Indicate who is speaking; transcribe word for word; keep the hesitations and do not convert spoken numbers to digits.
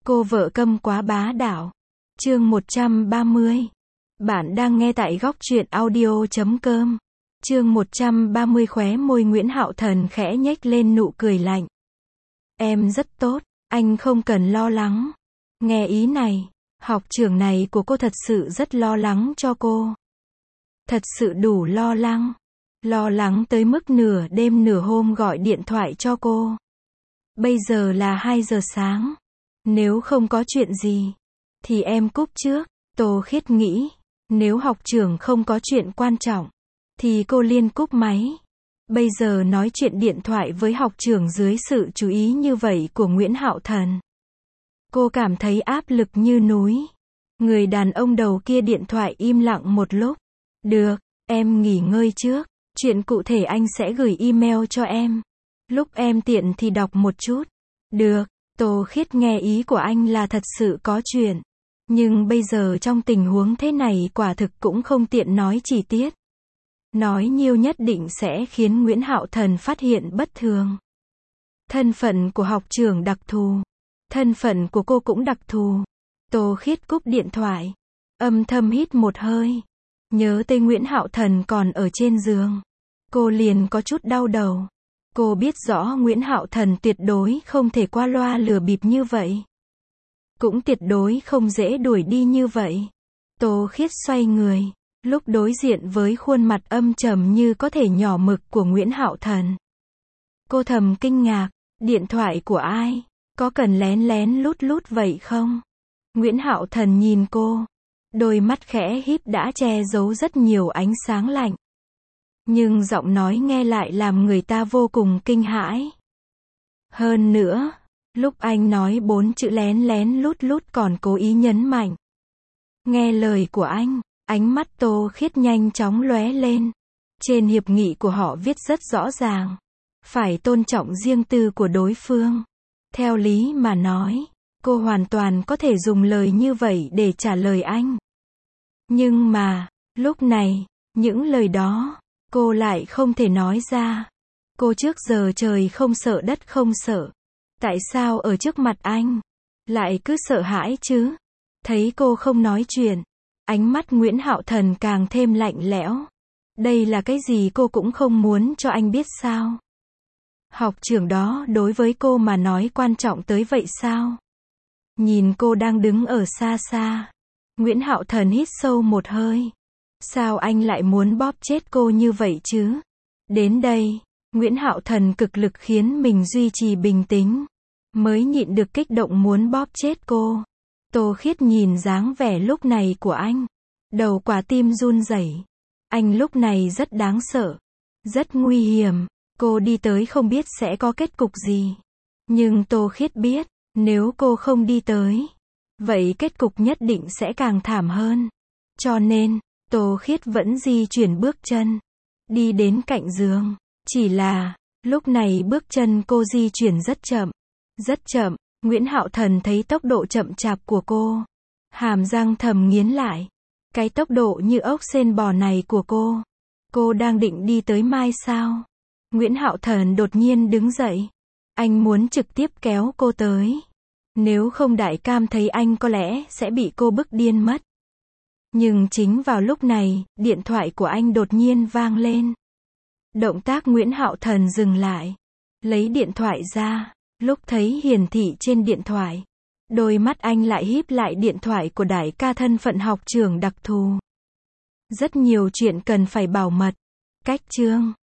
Speaker 1: Cô vợ câm quá bá đạo. Chương một trăm ba mươi. Bạn đang nghe tại góc truyện audio chấm com. Chương một trăm ba mươi. Khóe môi Nguyễn Hạo Thần khẽ nhếch lên nụ cười lạnh. Em rất tốt, anh không cần lo lắng. Nghe ý này, học trưởng này của cô thật sự rất lo lắng cho cô. Thật sự đủ lo lắng. Lo lắng tới mức nửa đêm nửa hôm gọi điện thoại cho cô. Bây giờ là hai giờ sáng. Nếu không có chuyện gì, thì em cúp trước. Tô Khiết nghĩ, nếu học trưởng không có chuyện quan trọng, thì cô liền cúp máy. Bây giờ nói chuyện điện thoại với học trưởng dưới sự chú ý như vậy của Nguyễn Hạo Thần. Cô cảm thấy áp lực như núi. Người đàn ông đầu kia điện thoại im lặng một lúc. Được, em nghỉ ngơi trước. Chuyện cụ thể anh sẽ gửi email cho em. Lúc em tiện thì đọc một chút. Được, Tô Khiết nghe ý của anh là thật sự có chuyện. Nhưng bây giờ trong tình huống thế này quả thực cũng không tiện nói chi tiết. Nói nhiều nhất định sẽ khiến Nguyễn Hạo Thần phát hiện bất thường. Thân phận của học trưởng đặc thù. Thân phận của cô cũng đặc thù. Tô Khiết cúp điện thoại. Âm thầm hít một hơi. Nhớ tới Nguyễn Hạo Thần còn ở trên giường. Cô liền có chút đau đầu. Cô biết rõ Nguyễn Hạo Thần tuyệt đối không thể qua loa lừa bịp như vậy. Cũng tuyệt đối không dễ đuổi đi như vậy. Tô Khiết xoay người. Lúc đối diện với khuôn mặt âm trầm như có thể nhỏ mực của Nguyễn Hạo Thần. Cô thầm kinh ngạc. Điện thoại của ai? Có cần lén lén lút lút vậy không? Nguyễn Hạo Thần nhìn cô. Đôi mắt khẽ híp đã che giấu rất nhiều ánh sáng lạnh. Nhưng giọng nói nghe lại làm người ta vô cùng kinh hãi. Hơn nữa, lúc anh nói bốn chữ lén lén lút lút còn cố ý nhấn mạnh. Nghe lời của anh, ánh mắt Tô Khiết nhanh chóng lóe lên. Trên hiệp nghị của họ viết rất rõ ràng. Phải tôn trọng riêng tư của đối phương. Theo lý mà nói, cô hoàn toàn có thể dùng lời như vậy để trả lời anh. Nhưng mà, lúc này, những lời đó, cô lại không thể nói ra. Cô trước giờ trời không sợ đất không sợ. Tại sao ở trước mặt anh, lại cứ sợ hãi chứ? Thấy cô không nói chuyện, ánh mắt Nguyễn Hạo Thần càng thêm lạnh lẽo. Đây là cái gì cô cũng không muốn cho anh biết sao? Học trưởng đó đối với cô mà nói quan trọng tới vậy sao? Nhìn cô đang đứng ở xa xa. Nguyễn Hạo Thần hít sâu một hơi. Sao anh lại muốn bóp chết cô như vậy chứ? Đến đây, Nguyễn Hạo Thần cực lực khiến mình duy trì bình tĩnh. Mới nhịn được kích động muốn bóp chết cô. Tô Khiết nhìn dáng vẻ lúc này của anh. Đầu quả tim run rẩy. Anh lúc này rất đáng sợ. Rất nguy hiểm. Cô đi tới không biết sẽ có kết cục gì. Nhưng Tô Khiết biết, nếu cô không đi tới, vậy kết cục nhất định sẽ càng thảm hơn. Cho nên, Tô Khiết vẫn di chuyển bước chân. Đi đến cạnh giường. Chỉ là, lúc này bước chân cô di chuyển rất chậm. Rất chậm. Nguyễn Hạo Thần thấy tốc độ chậm chạp của cô. Hàm răng thầm nghiến lại. Cái tốc độ như ốc sên bò này của cô. Cô đang định đi tới mai sao? Nguyễn Hạo Thần đột nhiên đứng dậy. Anh muốn trực tiếp kéo cô tới. Nếu không đại cam thấy anh có lẽ sẽ bị cô bức điên mất. Nhưng chính vào lúc này, điện thoại của anh đột nhiên vang lên. Động tác Nguyễn Hạo Thần dừng lại. Lấy điện thoại ra. Lúc thấy hiển thị trên điện thoại, đôi mắt anh lại híp lại điện thoại của đại ca thân phận học trưởng đặc thù. Rất nhiều chuyện cần phải bảo mật. Cách chương